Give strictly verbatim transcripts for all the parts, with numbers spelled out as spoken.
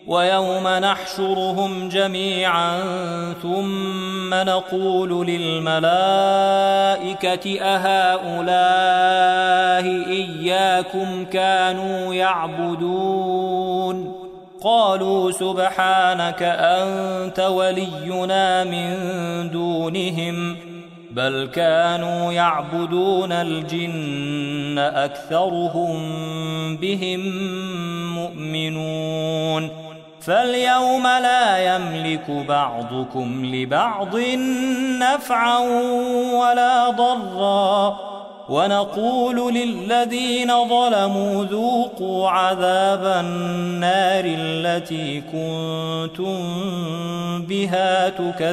ويوم نحشرهم جميعا ثم نقول للملائكة أهؤلاء إياكم كانوا يعبدون قالوا سبحانك أنت ولينا من دونهم بل كانوا يعبدون الجن أكثرهم بهم مؤمنون فاليوم لا يملك بعضكم لبعض نفعا ولا ضرا ونقول للذين ظلموا ذوقوا عذاب النار التي كنتم بها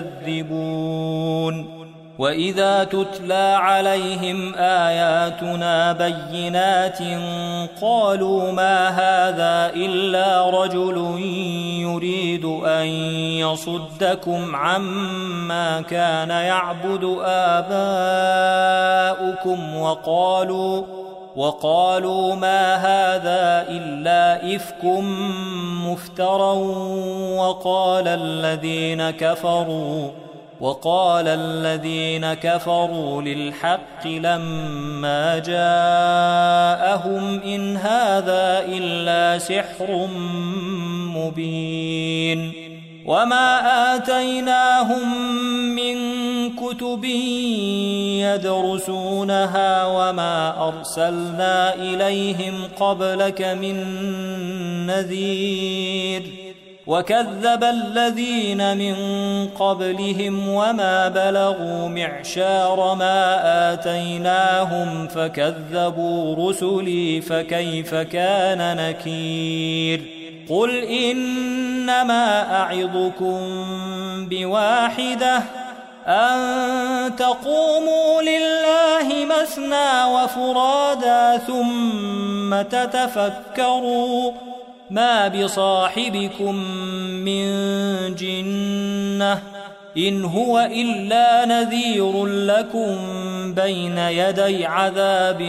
تكذبون وإذا تتلى عليهم آياتنا بينات قالوا ما هذا إلا رجل يريد أن يصدكم عما كان يعبد آباؤكم وقالوا وقالوا ما هذا إلا إفك مفترى وقال الذين كفروا وقال الذين كفروا للحق لما جاءهم إن هذا إلا سحر مبين وما آتيناهم من كتب يدرسونها وما أرسلنا إليهم قبلك من نذير وكذب الذين من قبلهم وما بلغوا معشار ما آتيناهم فكذبوا رسلي فكيف كان نكير قل إنما أعظكم بواحدة أن تقوموا لله مثنى وفرادا ثم تتفكروا ما بصاحبكم من جنة إن هو إلا نذير لكم بين يدي عذاب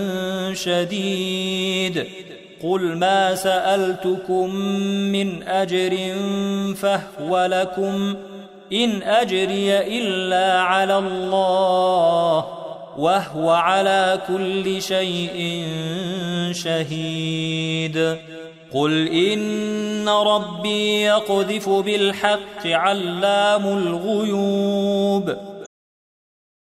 شديد قل ما سألتكم من أجر فهو لكم إن أجري إلا على الله وهو على كل شيء شهيد قل إن ربي يقذف بالحق علام الغيوب